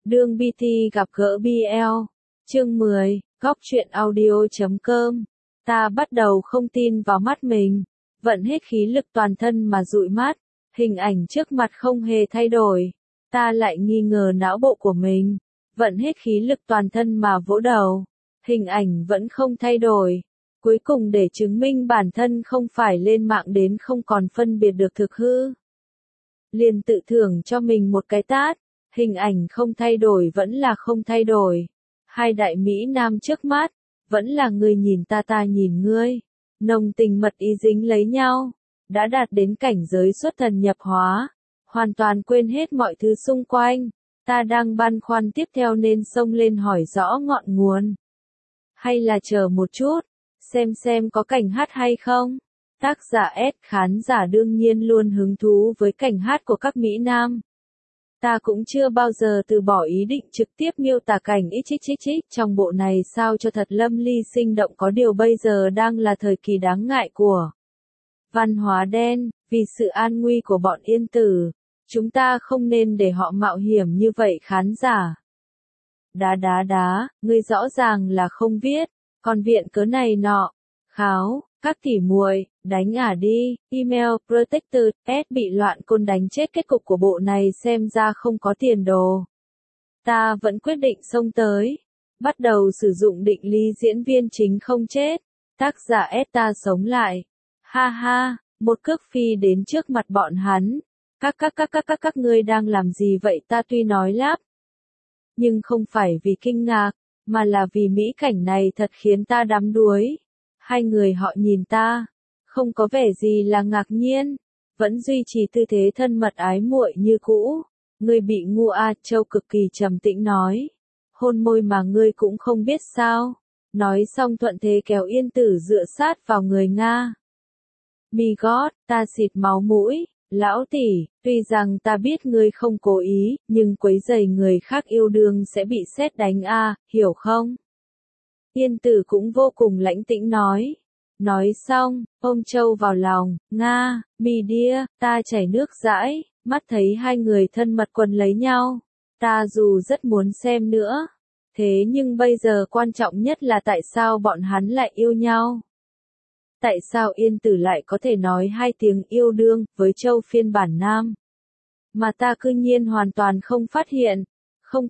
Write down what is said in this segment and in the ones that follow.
Đường BT gặp gỡ BL. Chương 10, góc truyện audio.com. Ta bắt đầu không tin vào mắt mình, vận hết khí lực toàn thân mà dụi mắt, hình ảnh trước mặt không hề thay đổi. Ta lại nghi ngờ não bộ của mình, vận hết khí lực toàn thân mà vỗ đầu, hình ảnh vẫn không thay đổi. Cuối cùng để chứng minh bản thân không phải lên mạng đến không còn phân biệt được thực hư, liền tự thưởng cho mình một cái tát. Hình ảnh không thay đổi vẫn là không thay đổi. Hai đại Mỹ Nam trước mắt, vẫn là người nhìn ta ta nhìn ngươi. Nồng tình mật ý dính lấy nhau, đã đạt đến cảnh giới xuất thần nhập hóa, hoàn toàn quên hết mọi thứ xung quanh. Ta đang băn khoăn tiếp theo nên xông lên hỏi rõ ngọn nguồn, hay là chờ một chút, xem có cảnh hát hay không. Tác giả S, khán giả đương nhiên luôn hứng thú với cảnh hát của các Mỹ Nam. Ta cũng chưa bao giờ từ bỏ ý định trực tiếp miêu tả cảnh XXX trong bộ này sao cho thật lâm ly sinh động, có điều bây giờ đang là thời kỳ đáng ngại của văn hóa đen, vì sự an nguy của bọn yên tử, chúng ta không nên để họ mạo hiểm như vậy khán giả. Đá, ngươi rõ ràng là không viết, còn viện cớ này nọ. Kháo, các tỉ muội, đánh đi, email protector, S bị loạn côn đánh chết, kết cục của bộ này xem ra không có tiền đồ. Ta vẫn quyết định xông tới, bắt đầu sử dụng định lý diễn viên chính không chết, tác giả S ta sống lại. Ha ha, một cước phi đến trước mặt bọn hắn. Các ngươi đang làm gì vậy? Ta tuy nói lắp, nhưng không phải vì kinh ngạc, mà là vì mỹ cảnh này thật khiến ta đắm đuối. Hai người họ nhìn ta, không có vẻ gì là ngạc nhiên, vẫn duy trì tư thế thân mật ái muội như cũ. Ngươi bị ngu à? Châu cực kỳ trầm tĩnh nói. Hôn môi mà ngươi cũng không biết sao? Nói xong thuận thế kéo yên tử dựa sát vào người Nga. Mi gót, ta xịt máu mũi. Lão tỷ, tuy rằng ta biết ngươi không cố ý, nhưng quấy rầy người khác yêu đương sẽ bị sét đánh hiểu không? Yên tử cũng vô cùng lãnh tĩnh nói. Nói xong, ôm Châu vào lòng. Nga, mi đia, ta chảy nước dãi, mắt thấy hai người thân mật quấn lấy nhau. Ta dù rất muốn xem nữa, thế nhưng bây giờ quan trọng nhất là tại sao bọn hắn lại yêu nhau. Tại sao yên tử lại có thể nói hai tiếng yêu đương với Châu phiên bản nam, mà ta cư nhiên hoàn toàn không phát hiện. Không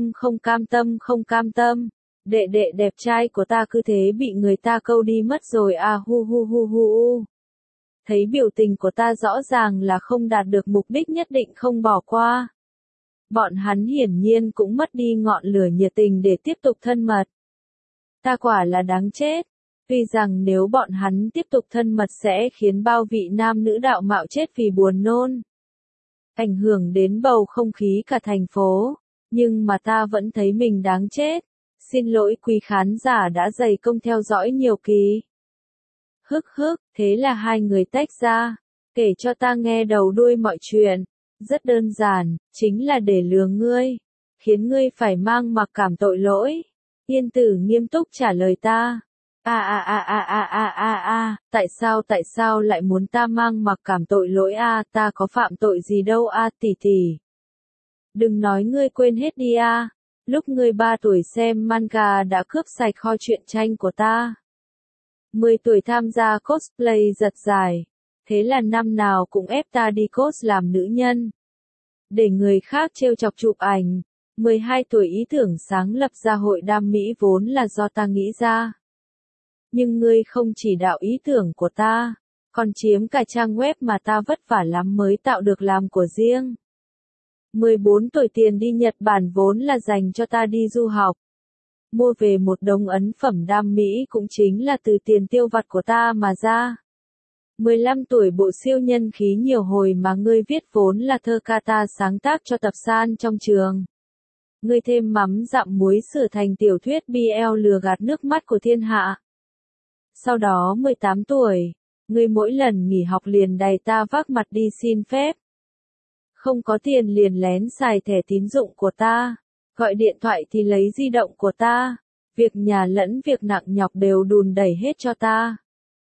cam tâm. Đệ đệ đẹp trai của ta cứ thế bị người ta câu đi mất rồi hu. Thấy biểu tình của ta rõ ràng là không đạt được mục đích, nhất định không bỏ qua. Bọn hắn hiển nhiên cũng mất đi ngọn lửa nhiệt tình để tiếp tục thân mật. Ta quả là đáng chết. Tuy rằng nếu bọn hắn tiếp tục thân mật sẽ khiến bao vị nam nữ đạo mạo chết vì buồn nôn, ảnh hưởng đến bầu không khí cả thành phố, nhưng mà ta vẫn thấy mình đáng chết. Xin lỗi quý khán giả đã dày công theo dõi nhiều kỳ. Thế là hai người tách ra, kể cho ta nghe đầu đuôi mọi chuyện. Rất đơn giản, chính là để lừa ngươi, khiến ngươi phải mang mặc cảm tội lỗi. Yên tử nghiêm túc trả lời ta. Tại sao lại muốn ta mang mặc cảm tội lỗi ta có phạm tội gì đâu tỷ. Đừng nói ngươi quên hết đi lúc ngươi 3 tuổi xem manga đã cướp sạch kho truyện tranh của ta. 10 tuổi tham gia cosplay giật giải, thế là năm nào cũng ép ta đi cos làm nữ nhân, để người khác trêu chọc chụp ảnh. 12 tuổi ý tưởng sáng lập ra hội đam mỹ vốn là do ta nghĩ ra. Nhưng ngươi không chỉ đạo ý tưởng của ta, còn chiếm cả trang web mà ta vất vả lắm mới tạo được làm của riêng. 14 tuổi tiền đi Nhật Bản vốn là dành cho ta đi du học. Mua về một đống ấn phẩm đam mỹ cũng chính là từ tiền tiêu vặt của ta mà ra. 15 tuổi bộ siêu nhân khí nhiều hồi mà ngươi viết vốn là thơ ca ta sáng tác cho tập san trong trường. Ngươi thêm mắm dặm muối sửa thành tiểu thuyết BL lừa gạt nước mắt của thiên hạ. Sau đó 18 tuổi, ngươi mỗi lần nghỉ học liền đày ta vác mặt đi xin phép. Không có tiền liền lén xài thẻ tín dụng của ta, gọi điện thoại thì lấy di động của ta, việc nhà lẫn việc nặng nhọc đều đùn đẩy hết cho ta.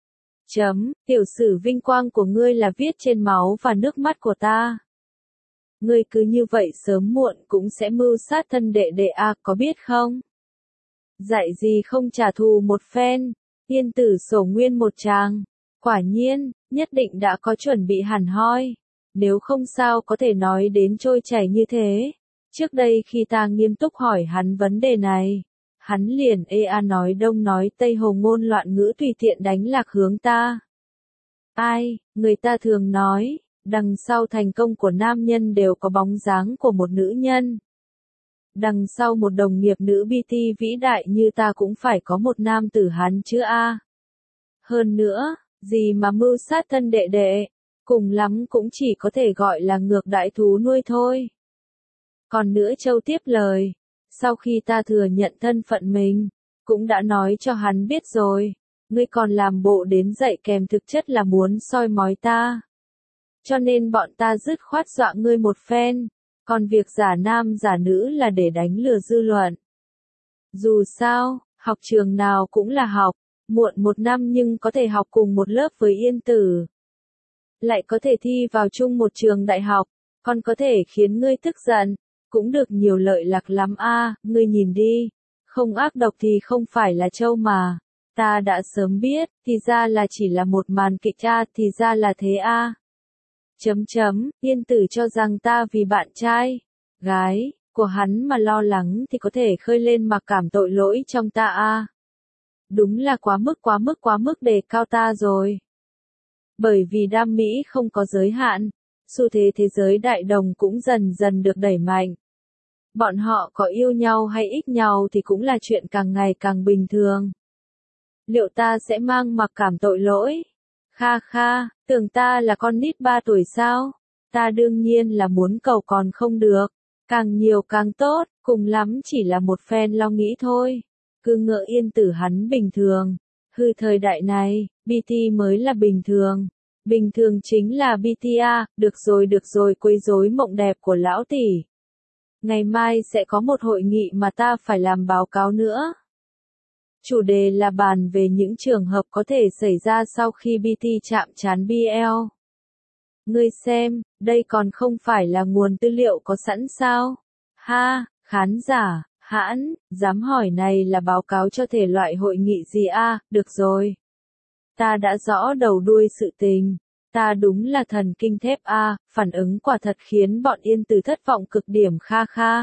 Tiểu sử vinh quang của ngươi là viết trên máu và nước mắt của ta. Ngươi cứ như vậy sớm muộn cũng sẽ mưu sát thân đệ đệ a, có biết không? Dạy gì không trả thù một phen, Yên Tử sổ nguyên một tràng. Quả nhiên, nhất định đã có chuẩn bị hẳn hoi. Nếu không sao có thể nói đến trôi chảy như thế. Trước đây khi ta nghiêm túc hỏi hắn vấn đề này, hắn liền nói đông nói tây hồ ngôn loạn ngữ tùy tiện đánh lạc hướng ta. Ai, người ta thường nói, đằng sau thành công của nam nhân đều có bóng dáng của một nữ nhân. Đằng sau một đồng nghiệp nữ BT vĩ đại như ta cũng phải có một nam tử hắn chứ a. Hơn nữa, gì mà mưu sát thân đệ đệ, cùng lắm cũng chỉ có thể gọi là ngược đãi thú nuôi thôi. Còn nữa Châu tiếp lời, sau khi ta thừa nhận thân phận mình, cũng đã nói cho hắn biết rồi, ngươi còn làm bộ đến dạy kèm thực chất là muốn soi mói ta. Cho nên bọn ta dứt khoát dọa ngươi một phen, còn việc giả nam giả nữ là để đánh lừa dư luận. Dù sao, học trường nào cũng là học, muộn một năm nhưng có thể học cùng một lớp với Yên Tử. Lại có thể thi vào chung một trường đại học, còn có thể khiến ngươi tức giận, cũng được nhiều lợi lạc lắm a, ngươi nhìn đi, không ác độc thì không phải là Châu mà. Ta đã sớm biết, thì ra là chỉ là một màn kịch a, thì ra là thế a. Yên Tử cho rằng ta vì bạn trai, gái, của hắn mà lo lắng thì có thể khơi lên mặc cảm tội lỗi trong ta a. Đúng là quá mức đề cao ta rồi. Bởi vì đam mỹ không có giới hạn, xu thế thế giới đại đồng cũng dần dần được đẩy mạnh. Bọn họ có yêu nhau hay ít nhau thì cũng là chuyện càng ngày càng bình thường. Liệu ta sẽ mang mặc cảm tội lỗi? Kha kha, tưởng ta là con nít 3 tuổi sao? Ta đương nhiên là muốn cầu còn không được. Càng nhiều càng tốt, cùng lắm chỉ là một phen lo nghĩ thôi. Cứ ngỡ Yên Tử hắn bình thường. Hư thời đại này, BT mới là bình thường. Bình thường chính là BTA, được rồi quấy rối mộng đẹp của lão tỷ. Ngày mai sẽ có một hội nghị mà ta phải làm báo cáo nữa. Chủ đề là bàn về những trường hợp có thể xảy ra sau khi BT chạm trán BL. Ngươi xem, đây còn không phải là nguồn tư liệu có sẵn sao? Ha, khán giả, hãn, dám hỏi này là báo cáo cho thể loại hội nghị gì a? Được rồi. Ta đã rõ đầu đuôi sự tình. Ta đúng là thần kinh thép a, phản ứng quả thật khiến bọn Yên Tử thất vọng cực điểm kha kha.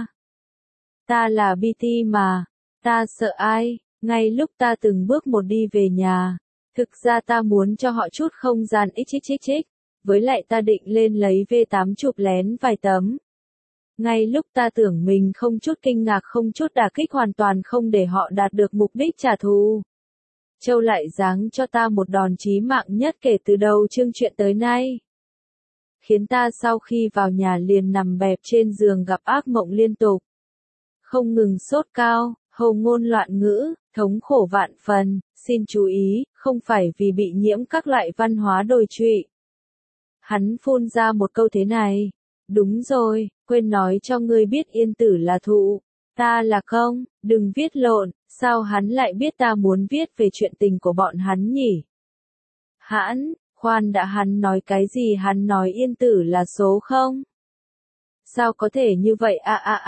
Ta là BT mà, ta sợ ai, ngay lúc ta từng bước một đi về nhà, thực ra ta muốn cho họ chút không gian xxxx, với lại ta định lên lấy V8 chụp lén vài tấm. Ngay lúc ta tưởng mình không chút kinh ngạc không chút đả kích hoàn toàn không để họ đạt được mục đích trả thù. Châu lại giáng cho ta một đòn chí mạng nhất kể từ đầu chương chuyện tới nay. Khiến ta sau khi vào nhà liền nằm bẹp trên giường gặp ác mộng liên tục. Không ngừng sốt cao, hồ ngôn loạn ngữ, thống khổ vạn phần, xin chú ý, không phải vì bị nhiễm các loại văn hóa đồi trụy. Hắn phun ra một câu thế này. Đúng rồi, quên nói cho ngươi biết Yên Tử là thụ. Ta là không, đừng viết lộn, sao hắn lại biết ta muốn viết về chuyện tình của bọn hắn nhỉ? Hãn, khoan đã, hắn nói cái gì? Hắn nói Yên Tử là số không? Sao có thể như vậy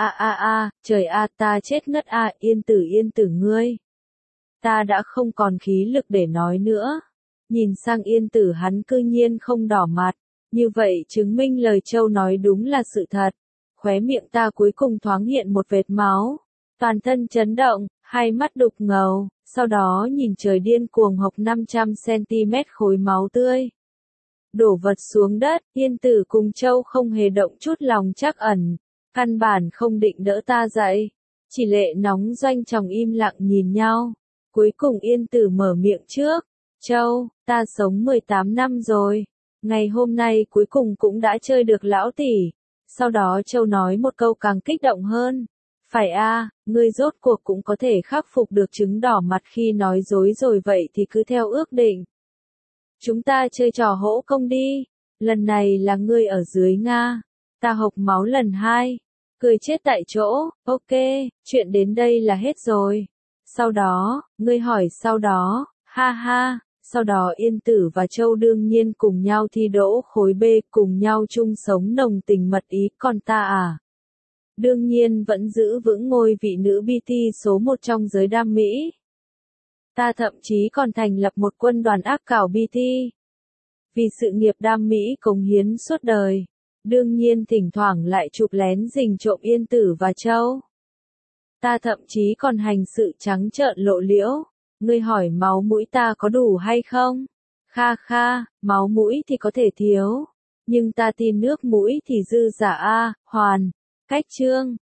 trời a, ta chết ngất a, Yên Tử ngươi. Ta đã không còn khí lực để nói nữa. Nhìn sang Yên Tử hắn cư nhiên không đỏ mặt, như vậy chứng minh lời Châu nói đúng là sự thật. Khóe miệng ta cuối cùng thoáng hiện một vệt máu, toàn thân chấn động, hai mắt đục ngầu, sau đó nhìn trời điên cuồng hộc 500cm khối máu tươi. Đổ vật xuống đất, Yên Tử cùng Châu không hề động chút lòng trắc ẩn, căn bản không định đỡ ta dậy. Chỉ lệ nóng doanh tròng im lặng nhìn nhau. Cuối cùng Yên Tử mở miệng trước. Châu, ta sống 18 năm rồi. Ngày hôm nay cuối cùng cũng đã chơi được lão tỷ. Sau đó Châu nói một câu càng kích động hơn. Phải a, ngươi rốt cuộc cũng có thể khắc phục được chứng đỏ mặt khi nói dối rồi, vậy thì cứ theo ước định. Chúng ta chơi trò hỗ công đi. Lần này là ngươi ở dưới Nga. Ta hộc máu lần 2. Cười chết tại chỗ. Ok, chuyện đến đây là hết rồi. Sau đó, ngươi hỏi sau đó. Ha ha, Sau đó Yên Tử và Châu đương nhiên cùng nhau thi đỗ khối B, cùng nhau chung sống nồng tình mật ý, còn ta à? Đương nhiên vẫn giữ vững ngôi vị nữ BT số 1 trong giới đam mỹ. Ta thậm chí còn thành lập một quân đoàn ác cảo BT. Vì sự nghiệp đam mỹ cống hiến suốt đời. Đương nhiên thỉnh thoảng lại chụp lén rình trộm Yên Tử và Châu. Ta thậm chí còn hành sự trắng trợn lộ liễu. Ngươi hỏi máu mũi ta có đủ hay không? Kha kha, máu mũi thì có thể thiếu. Nhưng ta tin nước mũi thì dư giả a, hoàn. Cách chương.